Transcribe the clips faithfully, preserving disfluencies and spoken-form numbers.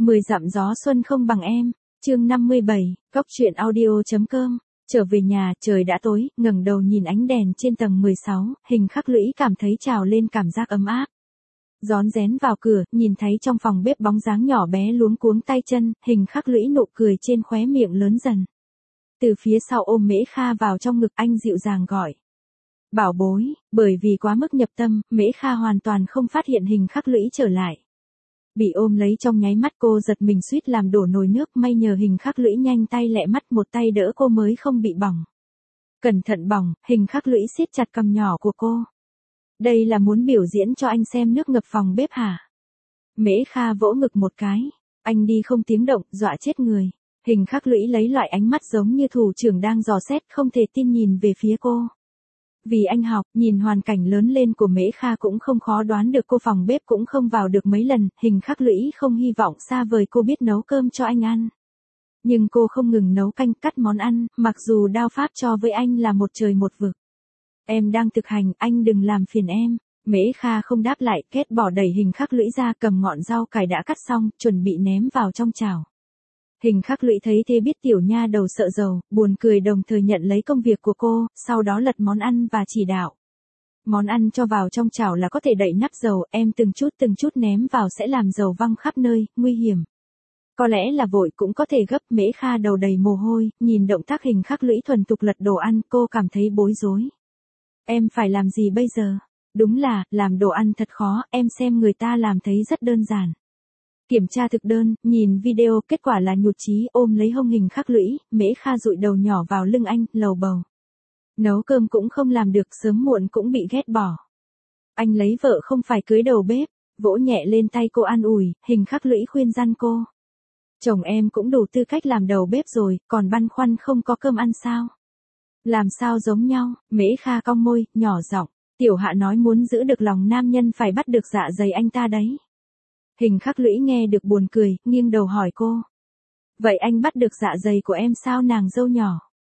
mười dặm gió xuân không bằng em, chương năm mươi bảy, Cóc truyện audio.com. Trở về nhà, trời đã tối, ngẩng đầu nhìn ánh đèn trên tầng mười sáu, Hình Khắc Lũy cảm thấy trào lên cảm giác ấm áp. Rón rén vào cửa, nhìn thấy trong phòng bếp bóng dáng nhỏ bé luống cuống tay chân, Hình Khắc Lũy nụ cười trên khóe miệng lớn dần. Từ phía sau ôm Mễ Kha vào trong ngực, anh dịu dàng gọi. Bảo bối, bởi vì quá mức nhập tâm, Mễ Kha hoàn toàn không phát hiện Hình Khắc Lũy trở lại. Bị ôm lấy trong nháy mắt cô giật mình suýt làm đổ nồi nước, may nhờ Hình Khắc Lũy nhanh tay lẹ mắt một tay đỡ cô mới không bị bỏng. Cẩn thận bỏng, Hình Khắc Lũy siết chặt cằm nhỏ của cô. Đây là muốn biểu diễn cho anh xem nước ngập phòng bếp hả? Mễ Kha vỗ ngực một cái. Anh đi không tiếng động, dọa chết người. Hình Khắc Lũy lấy loại ánh mắt giống như thủ trưởng đang dò xét, không thể tin nhìn về phía cô. Vì anh học, nhìn hoàn cảnh lớn lên của Mễ Kha cũng không khó đoán được cô phòng bếp cũng không vào được mấy lần, Hình Khắc Lũy không hy vọng xa vời cô biết nấu cơm cho anh ăn. Nhưng cô không ngừng nấu canh, cắt món ăn, mặc dù đao pháp cho với anh là một trời một vực. Em đang thực hành, anh đừng làm phiền em. Mễ Kha không đáp lại, ghét bỏ đẩy Hình Khắc Lũy ra, cầm ngọn rau cải đã cắt xong, chuẩn bị ném vào trong chảo. Hình Khắc Lũy thấy thế biết tiểu nha đầu sợ dầu, buồn cười đồng thời nhận lấy công việc của cô, sau đó lật món ăn và chỉ đạo. Món ăn cho vào trong chảo là có thể đậy nắp dầu, em từng chút từng chút ném vào sẽ làm dầu văng khắp nơi, nguy hiểm. Có lẽ là vội cũng có thể gấp. Mễ Kha đầu đầy mồ hôi, nhìn động tác Hình Khắc Lũy thuần thục lật đồ ăn, cô cảm thấy bối rối. Em phải làm gì bây giờ? Đúng là, làm đồ ăn thật khó, em xem người ta làm thấy rất đơn giản. Kiểm tra thực đơn, nhìn video, kết quả là nhụt chí, ôm lấy hông Hình Khắc Lũy, Mễ Kha dụi đầu nhỏ vào lưng anh, lầu bầu. Nấu cơm cũng không làm được, sớm muộn cũng bị ghét bỏ. Anh lấy vợ không phải cưới đầu bếp, vỗ nhẹ lên tay cô an ủi, Hình Khắc Lũy khuyên răn cô. Chồng em cũng đủ tư cách làm đầu bếp rồi, còn băn khoăn không có cơm ăn sao? Làm sao giống nhau? Mễ Kha cong môi, nhỏ giọng, tiểu hạ nói muốn giữ được lòng nam nhân phải bắt được dạ dày anh ta đấy. Hình Khắc Lũy nghe được buồn cười, nghiêng đầu hỏi cô. Vậy anh bắt được dạ dày của em sao nàng dâu nhỏ?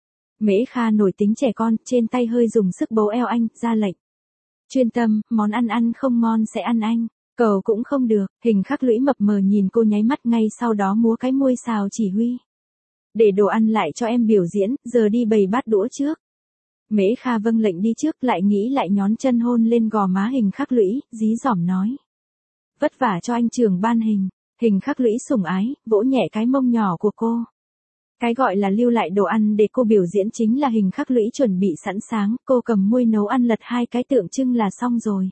Mễ Kha nổi tính trẻ con, trên tay hơi dùng sức bấu eo anh, ra lệnh. Chuyên tâm, món ăn ăn không ngon sẽ ăn anh, cầu cũng không được. Hình Khắc Lũy mập mờ nhìn cô nháy mắt, ngay sau đó múa cái môi xào chỉ huy. Để đồ ăn lại cho em biểu diễn, giờ đi bày bát đũa trước. Mễ Kha vâng lệnh đi trước, lại nghĩ lại nhón chân hôn lên gò má Hình Khắc Lũy, dí dỏm nói. Vất vả cho anh trưởng ban Hình. Hình Khắc Lũy sủng ái, vỗ nhẹ cái mông nhỏ của cô. Cái gọi là lưu lại đồ ăn để cô biểu diễn chính là Hình Khắc Lũy chuẩn bị sẵn sàng, cô cầm muôi nấu ăn lật hai cái tượng trưng là xong rồi.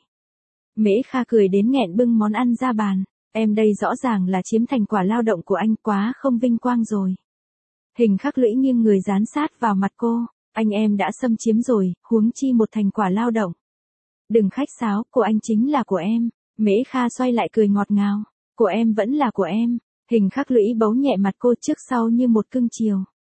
Mễ Kha cười đến nghẹn bưng món ăn ra bàn. Em đây rõ ràng là chiếm thành quả lao động của anh, quá không vinh quang rồi. Hình Khắc Lũy nghiêng người dán sát vào mặt cô. Anh em đã xâm chiếm rồi, huống chi một thành quả lao động. Đừng khách sáo, của anh chính là của em. Mễ Kha xoay lại cười ngọt ngào. Của em vẫn là của em. Hình Khắc Lũy bấu nhẹ mặt cô trước sau như một cưng chiều.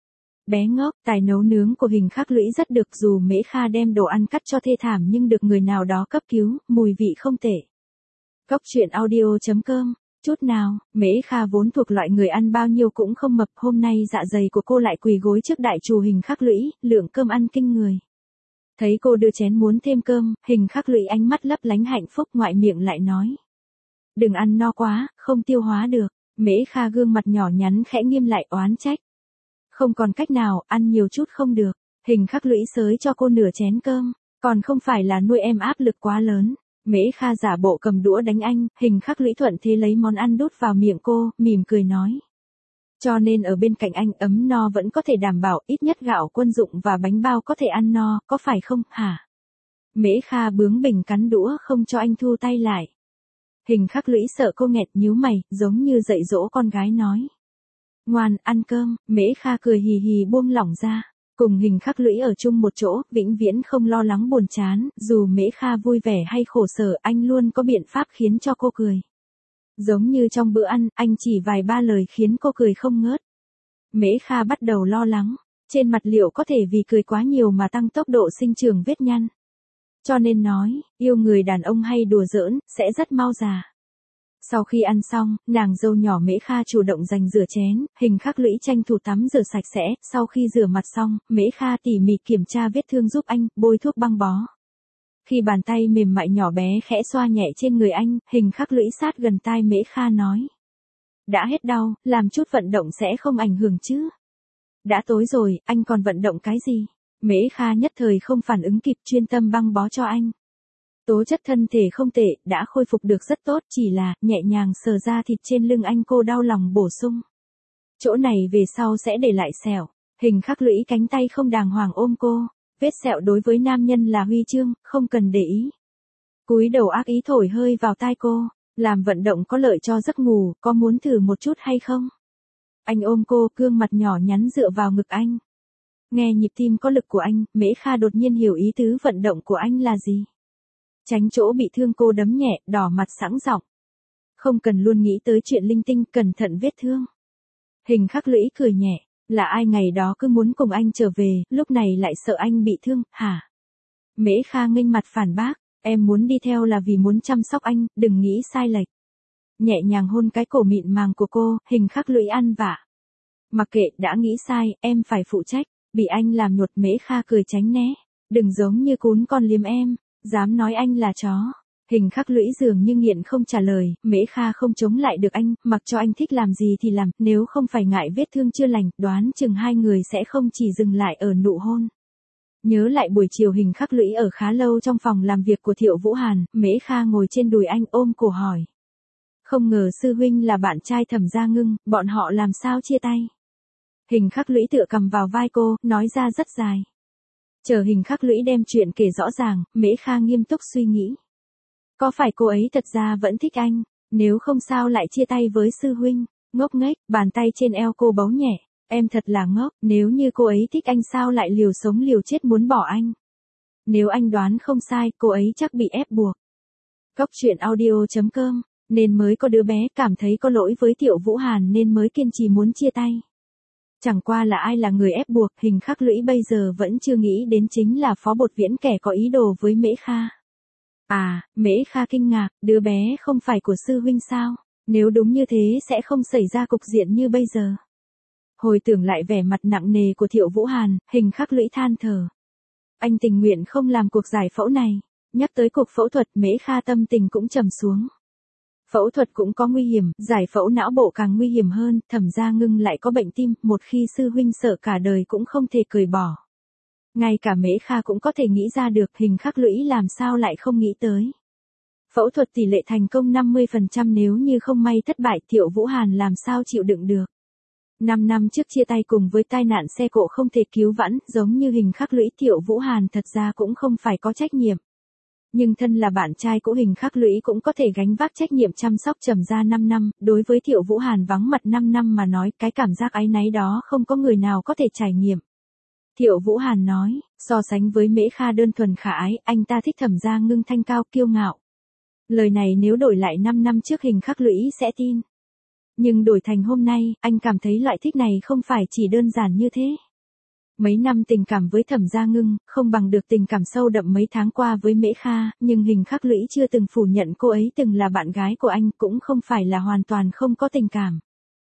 Bé ngốc, tài nấu nướng của Hình Khắc Lũy rất được, dù Mễ Kha đem đồ ăn cắt cho thê thảm nhưng được người nào đó cấp cứu, mùi vị không tệ. Cóc truyện audio.com. Chút nào, Mễ Kha vốn thuộc loại người ăn bao nhiêu cũng không mập, hôm nay dạ dày của cô lại quỳ gối trước đại trù Hình Khắc Lũy, lượng cơm ăn kinh người. Thấy cô đưa chén muốn thêm cơm, Hình Khắc Lũy ánh mắt lấp lánh hạnh phúc, ngoại miệng lại nói. Đừng ăn no quá, không tiêu hóa được. Mễ Kha gương mặt nhỏ nhắn khẽ nghiêm lại, oán trách. Không còn cách nào, ăn nhiều chút không được. Hình Khắc Lũy xới cho cô nửa chén cơm, còn không phải là nuôi em áp lực quá lớn. Mễ Kha giả bộ cầm đũa đánh anh, Hình Khắc Lũy thuận thế lấy món ăn đút vào miệng cô, mỉm cười nói. Cho nên ở bên cạnh anh ấm no vẫn có thể đảm bảo, ít nhất gạo quân dụng và bánh bao có thể ăn no, có phải không, hả? Mễ Kha bướng bỉnh cắn đũa không cho anh thu tay lại. Hình Khắc Lũy sợ cô nghẹt, nhíu mày, giống như dạy dỗ con gái nói. Ngoan, ăn cơm. Mễ Kha cười hì hì buông lỏng ra. Cùng Hình Khắc Lũy ở chung một chỗ, vĩnh viễn không lo lắng buồn chán, dù Mễ Kha vui vẻ hay khổ sở, anh luôn có biện pháp khiến cho cô cười. Giống như trong bữa ăn, anh chỉ vài ba lời khiến cô cười không ngớt. Mễ Kha bắt đầu lo lắng, trên mặt liệu có thể vì cười quá nhiều mà tăng tốc độ sinh trưởng vết nhăn. Cho nên nói, yêu người đàn ông hay đùa giỡn, sẽ rất mau già. Sau khi ăn xong, nàng dâu nhỏ Mễ Kha chủ động giành rửa chén, Hình Khắc Lũy tranh thủ tắm rửa sạch sẽ, sau khi rửa mặt xong, Mễ Kha tỉ mỉ kiểm tra vết thương giúp anh, bôi thuốc băng bó. Khi bàn tay mềm mại nhỏ bé khẽ xoa nhẹ trên người anh, Hình Khắc Lũy sát gần tai Mễ Kha nói. Đã hết đau, làm chút vận động sẽ không ảnh hưởng chứ. Đã tối rồi, anh còn vận động cái gì? Mễ Kha nhất thời không phản ứng kịp, chuyên tâm băng bó cho anh. Tố chất thân thể không tệ, đã khôi phục được rất tốt, chỉ là, nhẹ nhàng sờ ra thịt trên lưng anh, cô đau lòng bổ sung. Chỗ này về sau sẽ để lại sẹo. Hình khắc lũy cánh tay không đàng hoàng ôm cô. Vết sẹo đối với nam nhân là huy chương, không cần để ý. Cúi đầu ác ý thổi hơi vào tai cô. Làm vận động có lợi cho giấc ngủ, có muốn thử một chút hay không? Anh ôm cô, gương mặt nhỏ nhắn dựa vào ngực anh. Nghe nhịp tim có lực của anh, Mễ Kha đột nhiên hiểu ý tứ vận động của anh là gì. Tránh chỗ bị thương, cô đấm nhẹ, đỏ mặt sẵn giọng. Không cần luôn nghĩ tới chuyện linh tinh, cẩn thận vết thương. Hình khắc lũy cười nhẹ, là ai ngày đó cứ muốn cùng anh trở về, lúc này lại sợ anh bị thương, hả? Mễ Kha nghênh mặt phản bác, em muốn đi theo là vì muốn chăm sóc anh, đừng nghĩ sai lệch. Nhẹ nhàng hôn cái cổ mịn màng của cô, hình khắc lũy ăn vạ. Mặc kệ, đã nghĩ sai, em phải phụ trách. Bị anh làm nhột, Mễ Kha cười tránh né. Đừng giống như cún con liếm em, dám nói anh là chó. Hình khắc lũy dường như nghiện không trả lời, Mễ Kha không chống lại được anh, mặc cho anh thích làm gì thì làm, nếu không phải ngại vết thương chưa lành, đoán chừng hai người sẽ không chỉ dừng lại ở nụ hôn. Nhớ lại buổi chiều hình khắc lũy ở khá lâu trong phòng làm việc của Thiệu Vũ Hàn, Mễ Kha ngồi trên đùi anh ôm cổ hỏi. Không ngờ sư huynh là bạn trai Thẩm Gia Ngưng, bọn họ làm sao chia tay? Hình khắc lũy tựa cầm vào vai cô, nói ra rất dài. Chờ hình khắc lũy đem chuyện kể rõ ràng, Mễ Kha nghiêm túc suy nghĩ. Có phải cô ấy thật ra vẫn thích anh, nếu không sao lại chia tay với sư huynh? Ngốc nghếch, bàn tay trên eo cô bấu nhẹ. Em thật là ngốc, nếu như cô ấy thích anh sao lại liều sống liều chết muốn bỏ anh? Nếu anh đoán không sai, cô ấy chắc bị ép buộc. Cóc truyện audio chấm com, nên mới có đứa bé cảm thấy có lỗi với Thiệu Vũ Hàn nên mới kiên trì muốn chia tay. Chẳng qua là ai là người ép buộc, hình khắc lũy bây giờ vẫn chưa nghĩ đến chính là Phó Bột Viễn kẻ có ý đồ với Mễ Kha. À, Mễ Kha kinh ngạc, đứa bé không phải của sư huynh sao? Nếu đúng như thế sẽ không xảy ra cục diện như bây giờ. Hồi tưởng lại vẻ mặt nặng nề của Thiệu Vũ Hàn, hình khắc lũy than thở. Anh tình nguyện không làm cuộc giải phẫu này. Nhắc tới cuộc phẫu thuật, Mễ Kha tâm tình cũng trầm xuống. Phẫu thuật cũng có nguy hiểm, giải phẫu não bộ càng nguy hiểm hơn, Thẩm Gia Ngưng lại có bệnh tim, một khi sư huynh sợ cả đời cũng không thể cởi bỏ. Ngay cả Mễ Kha cũng có thể nghĩ ra được, hình khắc lũy làm sao lại không nghĩ tới. Phẫu thuật tỷ lệ thành công năm mươi phần trăm, nếu như không may thất bại, Thiệu Vũ Hàn làm sao chịu đựng được. Năm năm trước chia tay cùng với tai nạn xe cộ không thể cứu vãn, giống như hình khắc lũy, Thiệu Vũ Hàn thật ra cũng không phải có trách nhiệm. Nhưng thân là bạn trai của hình khắc lũy cũng có thể gánh vác trách nhiệm chăm sóc Trầm Gia năm năm, đối với Thiệu Vũ Hàn vắng mặt năm năm mà nói, cái cảm giác áy náy đó không có người nào có thể trải nghiệm. Thiệu Vũ Hàn nói, so sánh với Mễ Kha đơn thuần khả ái, anh ta thích Thẩm Gia Ngưng thanh cao kiêu ngạo. Lời này nếu đổi lại năm năm trước hình khắc lũy sẽ tin. Nhưng đổi thành hôm nay, anh cảm thấy loại thích này không phải chỉ đơn giản như thế. Mấy năm tình cảm với Thẩm Gia Ngưng, không bằng được tình cảm sâu đậm mấy tháng qua với Mễ Kha, nhưng hình khắc lũy chưa từng phủ nhận cô ấy từng là bạn gái của anh, cũng không phải là hoàn toàn không có tình cảm.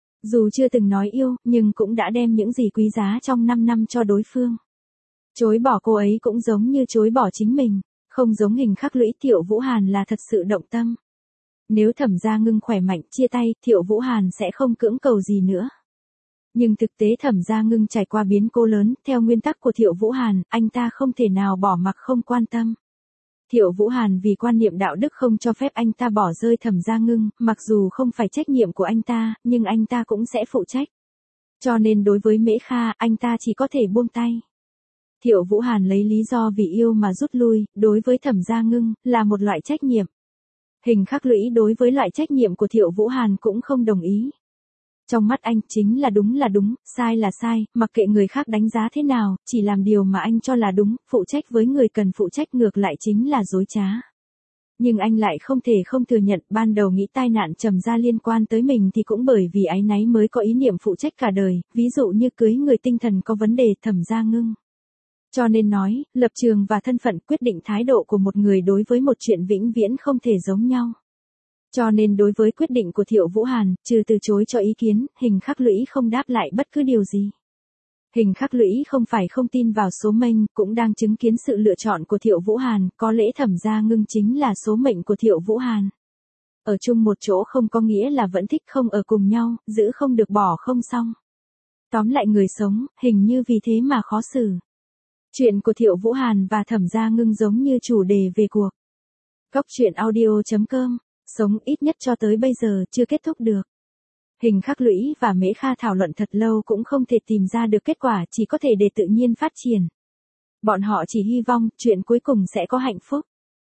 Dù chưa từng nói yêu, nhưng cũng đã đem những gì quý giá trong năm năm cho đối phương. Chối bỏ cô ấy cũng giống như chối bỏ chính mình, không giống hình khắc lũy, Thiệu Vũ Hàn là thật sự động tâm. Nếu Thẩm Gia Ngưng khỏe mạnh chia tay, Thiệu Vũ Hàn sẽ không cưỡng cầu gì nữa. Nhưng thực tế Thẩm Gia Ngưng trải qua biến cố lớn, theo nguyên tắc của Thiệu Vũ Hàn, anh ta không thể nào bỏ mặc không quan tâm. Thiệu Vũ Hàn vì quan niệm đạo đức không cho phép anh ta bỏ rơi Thẩm Gia Ngưng, mặc dù không phải trách nhiệm của anh ta, nhưng anh ta cũng sẽ phụ trách. Cho nên đối với Mễ Kha, anh ta chỉ có thể buông tay. Thiệu Vũ Hàn lấy lý do vì yêu mà rút lui, đối với Thẩm Gia Ngưng, là một loại trách nhiệm. Hình khắc lũy đối với loại trách nhiệm của Thiệu Vũ Hàn cũng không đồng ý. Trong mắt anh, chính là đúng là đúng, sai là sai, mặc kệ người khác đánh giá thế nào, chỉ làm điều mà anh cho là đúng, phụ trách với người cần phụ trách ngược lại chính là dối trá. Nhưng anh lại không thể không thừa nhận, ban đầu nghĩ tai nạn Trầm Gia liên quan tới mình thì cũng bởi vì áy náy mới có ý niệm phụ trách cả đời, ví dụ như cưới người tinh thần có vấn đề, Thẩm Gia Ngưng. Cho nên nói, lập trường và thân phận quyết định thái độ của một người đối với một chuyện vĩnh viễn không thể giống nhau. Cho nên đối với quyết định của Thiệu Vũ Hàn, trừ từ chối cho ý kiến, hình khắc lũy không đáp lại bất cứ điều gì. Hình khắc lũy không phải không tin vào số mệnh, cũng đang chứng kiến sự lựa chọn của Thiệu Vũ Hàn, có lẽ Thẩm Gia Ngưng chính là số mệnh của Thiệu Vũ Hàn. Ở chung một chỗ không có nghĩa là vẫn thích không ở cùng nhau, giữ không được bỏ không xong. Tóm lại người sống, hình như vì thế mà khó xử. Chuyện của Thiệu Vũ Hàn và Thẩm Gia Ngưng giống như chủ đề về cuộc. Góc truyện audio chấm com, sống ít nhất cho tới bây giờ chưa kết thúc được. Hình Khắc Lũy và Mễ Kha thảo luận thật lâu cũng không thể tìm ra được kết quả, chỉ có thể để tự nhiên phát triển. Bọn họ chỉ hy vọng chuyện cuối cùng sẽ có hạnh phúc.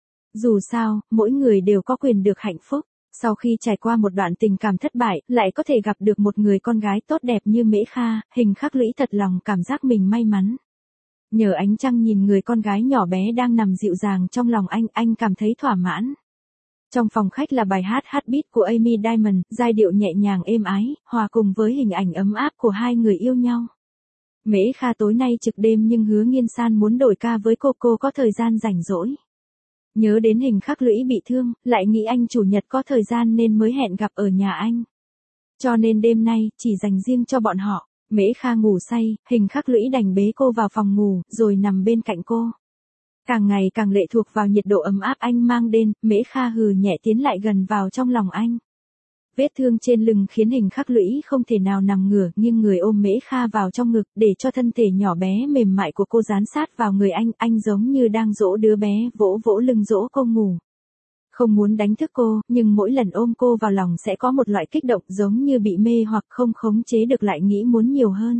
Dù sao, mỗi người đều có quyền được hạnh phúc. Sau khi trải qua một đoạn tình cảm thất bại, lại có thể gặp được một người con gái tốt đẹp như Mễ Kha, Hình Khắc Lũy thật lòng cảm giác mình may mắn. Nhờ ánh trăng nhìn người con gái nhỏ bé đang nằm dịu dàng trong lòng anh, anh cảm thấy thỏa mãn. Trong phòng khách là bài hát Heartbeat của Amy Diamond, giai điệu nhẹ nhàng êm ái, hòa cùng với hình ảnh ấm áp của hai người yêu nhau. Mễ Kha tối nay trực đêm nhưng hứa Nghiên San muốn đổi ca với cô, cô có thời gian rảnh rỗi. Nhớ đến Hình Khắc Lũy bị thương, lại nghĩ anh chủ nhật có thời gian nên mới hẹn gặp ở nhà anh. Cho nên đêm nay, chỉ dành riêng cho bọn họ. Mễ Kha ngủ say, Hình Khắc Lũy đành bế cô vào phòng ngủ, rồi nằm bên cạnh cô. Càng ngày càng lệ thuộc vào nhiệt độ ấm áp anh mang đến, Mễ Kha hừ nhẹ tiến lại gần vào trong lòng anh. Vết thương trên lưng khiến Hình Khắc Lũy không thể nào nằm ngửa, nhưng người ôm Mễ Kha vào trong ngực để cho thân thể nhỏ bé mềm mại của cô dán sát vào người anh, anh giống như đang dỗ đứa bé, vỗ vỗ lưng dỗ cô ngủ. Không muốn đánh thức cô, nhưng mỗi lần ôm cô vào lòng sẽ có một loại kích động giống như bị mê hoặc không khống chế được lại nghĩ muốn nhiều hơn.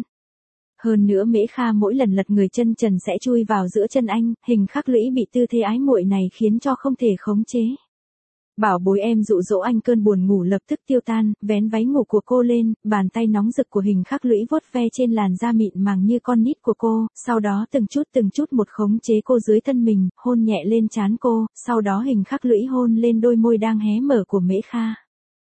Hơn nữa Mễ Kha mỗi lần lật người chân trần sẽ chui vào giữa chân anh, Hình Khắc Lũy bị tư thế ái muội này khiến cho không thể khống chế. Bảo bối em dụ dỗ anh, cơn buồn ngủ lập tức tiêu tan, vén váy ngủ của cô lên, bàn tay nóng rực của Hình Khắc Lũy vuốt ve trên làn da mịn màng như con nít của cô, sau đó từng chút từng chút một khống chế cô dưới thân mình, hôn nhẹ lên trán cô, sau đó Hình Khắc Lũy hôn lên đôi môi đang hé mở của Mễ Kha.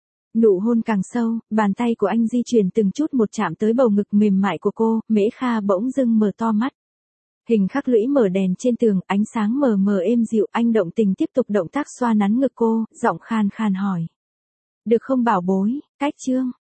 Nụ hôn càng sâu, bàn tay của anh di chuyển từng chút một chạm tới bầu ngực mềm mại của cô, Mễ Kha bỗng dưng mở to mắt. Hình Khắc Lũy mở đèn trên tường, ánh sáng mờ mờ êm dịu, anh động tình tiếp tục động tác xoa nắn ngực cô, giọng khan khan hỏi. Được không bảo bối, cách chương.